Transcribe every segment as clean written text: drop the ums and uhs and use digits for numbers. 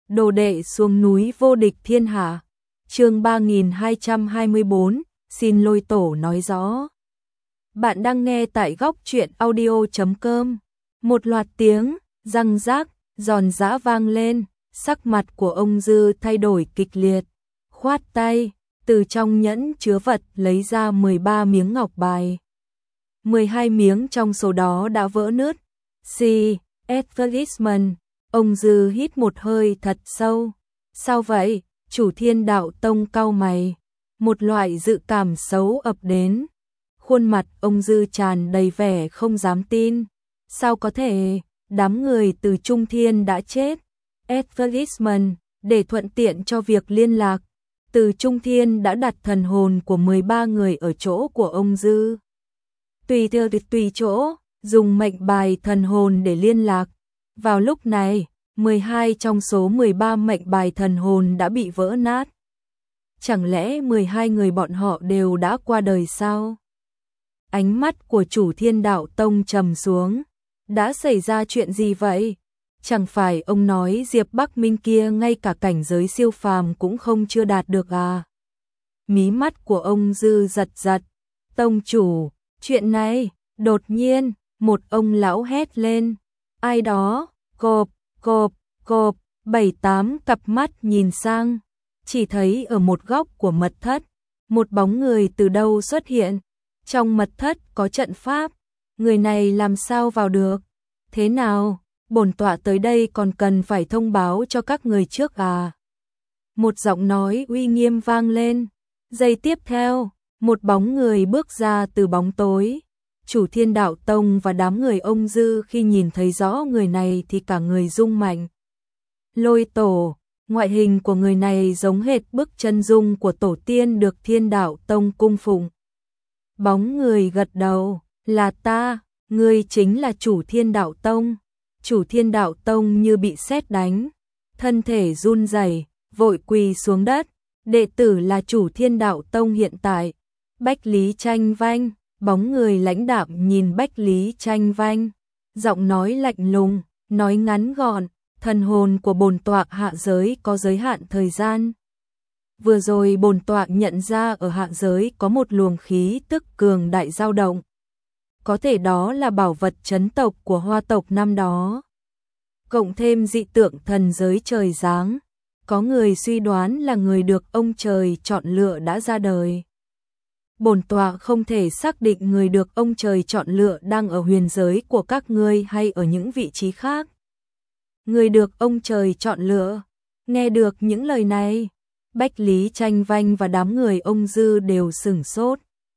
đồ đệ xuống núi vô địch thiên hạ. Chương 3224, xin Lôi Tổ nói rõ. Bạn đang nghe tại góc truyện audio.com. Một loạt tiếng răng rác, giòn giã vang lên, sắc mặt của ông Dư thay đổi kịch liệt, khoát tay, từ trong nhẫn chứa vật lấy ra 13 miếng ngọc bài. 12 miếng trong số đó đã vỡ nứt. Advertisement. Ông Dư hít một hơi thật sâu. Sao vậy? Chủ Thiên Đạo Tông cau mày. Một loại dự cảm xấu ập đến. Khuôn mặt ông Dư tràn đầy vẻ không dám tin. Sao có thể? Đám người từ Trung Thiên đã chết. Advertisement, để thuận tiện cho việc liên lạc, từ Trung Thiên đã đặt thần hồn của 13 người ở chỗ của ông Dư. Tùy chỗ, dùng mệnh bài thần hồn để liên lạc. Vào lúc này, 12 trong số 13 mệnh bài thần hồn đã bị vỡ nát. Chẳng lẽ 12 người bọn họ đều đã qua đời sao? Ánh mắt của chủ Thiên Đạo Tông trầm xuống. Đã xảy ra chuyện gì vậy? Chẳng phải ông nói Diệp Bắc Minh kia ngay cả cảnh giới siêu phàm cũng không chưa đạt được à? Mí mắt của ông Dư giật giật. Tông chủ, chuyện này, đột nhiên, một ông lão hét lên. Ai đó, cộp, 7-8 cặp mắt nhìn sang. Chỉ thấy ở một góc của mật thất, một bóng người từ đâu xuất hiện. Trong mật thất có trận pháp, người này làm sao vào được? Thế nào, bổn tọa tới đây còn cần phải thông báo cho các người trước à? Một giọng nói uy nghiêm vang lên. Giây tiếp theo, một bóng người bước ra từ bóng tối. Chủ Thiên Đạo Tông và đám người ông Dư khi nhìn thấy rõ người này thì cả người rung mạnh. Lôi Tổ, ngoại hình của người này giống hệt bức chân dung của tổ tiên được Thiên Đạo Tông cung phụng. Bóng người gật đầu, là ta, ngươi chính là chủ Thiên Đạo Tông. Chủ Thiên Đạo Tông như bị sét đánh, thân thể run rẩy, vội quỳ xuống đất. Đệ tử là chủ Thiên Đạo Tông hiện tại. Bách Lý Tranh Vanh. Bóng người lãnh đạm nhìn Bách Lý Tranh Vanh, giọng nói lạnh lùng, nói ngắn gọn, thần hồn của bổn tọa hạ giới có giới hạn thời gian. Vừa rồi bổn tọa nhận ra ở hạ giới có một luồng khí tức cường đại dao động. Có thể đó là bảo vật trấn tộc của Hoa tộc năm đó. Cộng thêm dị tượng thần giới trời giáng, có người suy đoán là người được ông trời chọn lựa đã ra đời. Bổn tọa không thể xác định người được ông trời chọn lựa đang ở huyền giới của các ngươi hay ở những vị trí khác. Người được ông trời chọn lựa. Nghe được những lời này, Bách Lý Tranh Vanh và đám người ông Dư đều sửng sốt.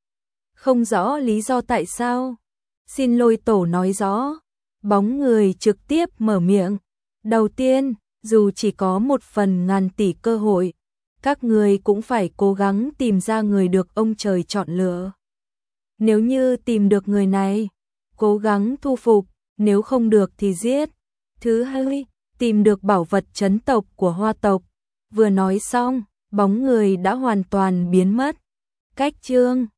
Không rõ lý do tại sao. Xin Lôi Tổ nói rõ. Bóng người trực tiếp mở miệng. Đầu tiên, dù chỉ có 1/1000 tỷ cơ hội, các người cũng phải cố gắng tìm ra người được ông trời chọn lựa. Nếu như tìm được người này, cố gắng thu phục, nếu không được thì giết. Thứ hai, tìm được bảo vật trấn tộc của Hoa tộc. Vừa nói xong, bóng người đã hoàn toàn biến mất. Cách chương